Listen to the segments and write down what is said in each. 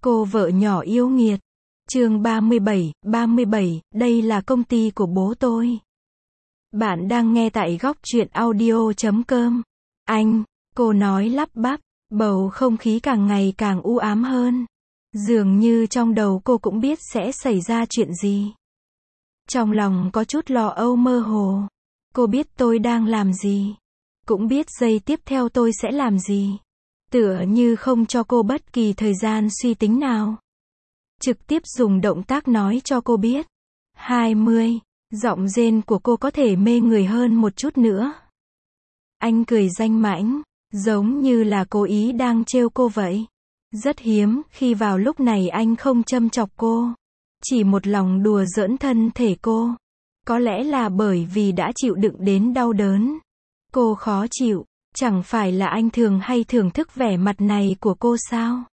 Cô vợ nhỏ yêu nghiệt. Chương 37, đây là công ty của bố tôi. Bạn đang nghe tại góc truyện audio.com. Anh, cô nói lắp bắp, bầu không khí càng ngày càng u ám hơn. Dường như trong đầu cô cũng biết sẽ xảy ra chuyện gì. Trong lòng có chút lo âu mơ hồ. Cô biết tôi đang làm gì. Cũng biết giây tiếp theo tôi sẽ làm gì. Tựa như không cho cô bất kỳ thời gian suy tính nào. Trực tiếp dùng động tác nói cho cô biết. 20, giọng rên của cô có thể mê người hơn một chút nữa. Anh cười danh mãnh, giống như là cố ý đang trêu cô vậy. Rất hiếm khi vào lúc này anh không châm chọc cô. Chỉ một lòng đùa giỡn thân thể cô. Có lẽ là bởi vì đã chịu đựng đến đau đớn. Cô khó chịu, chẳng phải là anh thường hay thưởng thức vẻ mặt này của cô sao?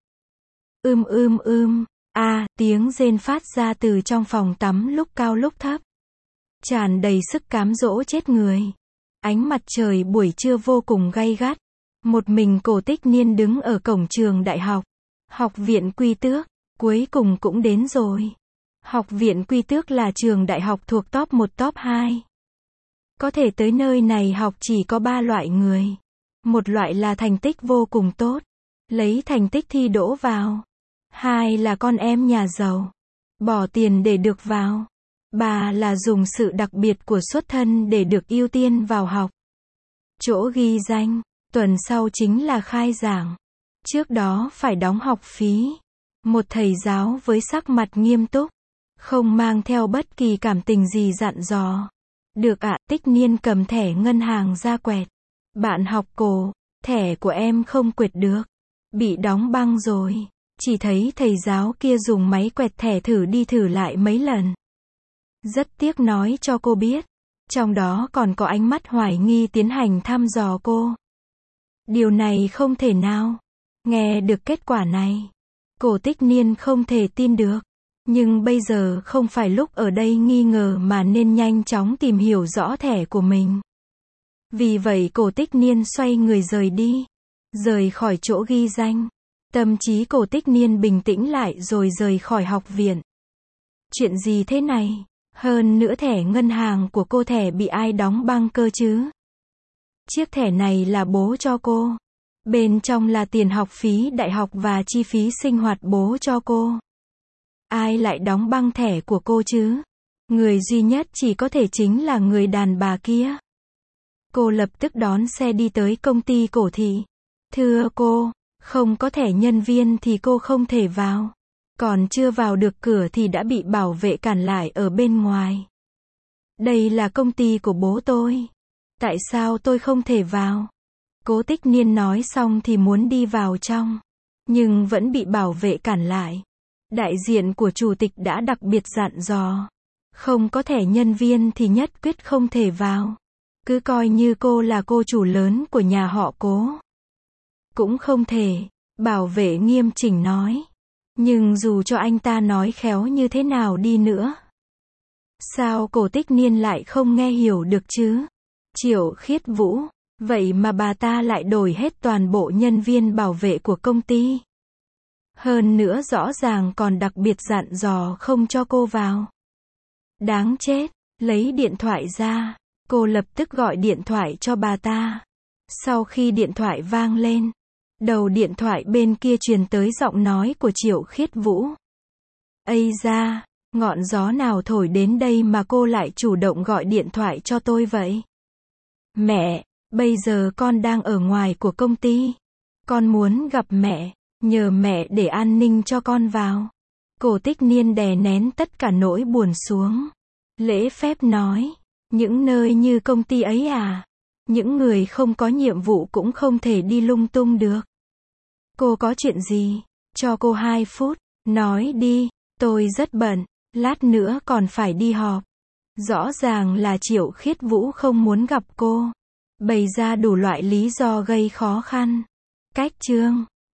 Tiếng rên phát ra từ trong phòng tắm lúc cao lúc thấp. Tràn đầy sức cám dỗ chết người. Ánh mặt trời buổi trưa vô cùng gay gắt. Một mình Cổ Tích Niên đứng ở cổng trường đại học. Học viện Quy Tước, cuối cùng cũng đến rồi. Học viện Quy Tước là trường đại học thuộc top 1 top 2. Có thể tới nơi này học chỉ có 3 loại người. Một loại là thành tích vô cùng tốt. Lấy thành tích thi đỗ vào. 2 là con em nhà giàu. Bỏ tiền để được vào. 3 là dùng sự đặc biệt của xuất thân để được ưu tiên vào học. Chỗ ghi danh, tuần sau chính là khai giảng. Trước đó phải đóng học phí. Một thầy giáo với sắc mặt nghiêm túc. Không mang theo bất kỳ cảm tình gì dặn dò. Được ạ, Tích Niên cầm thẻ ngân hàng ra quẹt. Bạn học Cổ, thẻ của em không quẹt được. Bị đóng băng rồi. Chỉ thấy thầy giáo kia dùng máy quẹt thẻ thử đi thử lại mấy lần. Rất tiếc nói cho cô biết. Trong đó còn có ánh mắt hoài nghi tiến hành thăm dò cô. Điều này không thể nào. Nghe được kết quả này. Cổ Tích Niên không thể tin được. Nhưng bây giờ không phải lúc ở đây nghi ngờ mà nên nhanh chóng tìm hiểu rõ thẻ của mình. Vì vậy Cổ Tích Niên xoay người rời đi. Rời khỏi chỗ ghi danh. Tâm trí Cổ Tích Niên bình tĩnh lại rồi rời khỏi học viện. Chuyện gì thế này? Hơn nữa thẻ ngân hàng của cô thẻ bị ai đóng băng cơ chứ? Chiếc thẻ này là bố cho cô. Bên trong là tiền học phí đại học và chi phí sinh hoạt bố cho cô. Ai lại đóng băng thẻ của cô chứ? Người duy nhất chỉ có thể chính là người đàn bà kia. Cô lập tức đón xe đi tới công ty Cổ Thị. Thưa cô, không có thẻ nhân viên thì cô không thể vào. Còn chưa vào được cửa thì đã bị bảo vệ cản lại ở bên ngoài. Đây là công ty của bố tôi. Tại sao tôi không thể vào? Cố Tích Niên nói xong thì muốn đi vào trong. Nhưng vẫn bị bảo vệ cản lại. Đại diện của chủ tịch đã đặc biệt dặn dò. Không có thẻ nhân viên thì nhất quyết không thể vào. Cứ coi như cô là cô chủ lớn của nhà họ Cố. Cũng không thể. Bảo vệ nghiêm chỉnh nói. Nhưng dù cho anh ta nói khéo như thế nào đi nữa. Sao Cổ Tích Niên lại không nghe hiểu được chứ? Triệu Khiết Vũ. Vậy mà bà ta lại đổi hết toàn bộ nhân viên bảo vệ của công ty. Hơn nữa rõ ràng còn đặc biệt dặn dò không cho cô vào. Đáng chết. Lấy điện thoại ra. Cô lập tức gọi điện thoại cho bà ta. Sau khi điện thoại vang lên. Đầu điện thoại bên kia truyền tới giọng nói của Triệu Khiết Vũ. Ây da, ngọn gió nào thổi đến đây mà cô lại chủ động gọi điện thoại cho tôi vậy? Mẹ, bây giờ con đang ở ngoài của công ty. Con muốn gặp mẹ, nhờ mẹ để an ninh cho con vào. Cổ Tích Niên đè nén tất cả nỗi buồn xuống. Lễ phép nói, những nơi như công ty ấy à? Những người không có nhiệm vụ cũng không thể đi lung tung được. Cô có chuyện gì? Cho cô 2 phút. Nói đi, tôi rất bận. Lát nữa còn phải đi họp. Rõ ràng là Triệu Khiết Vũ không muốn gặp cô. Bày ra đủ loại lý do gây khó khăn. Cách chương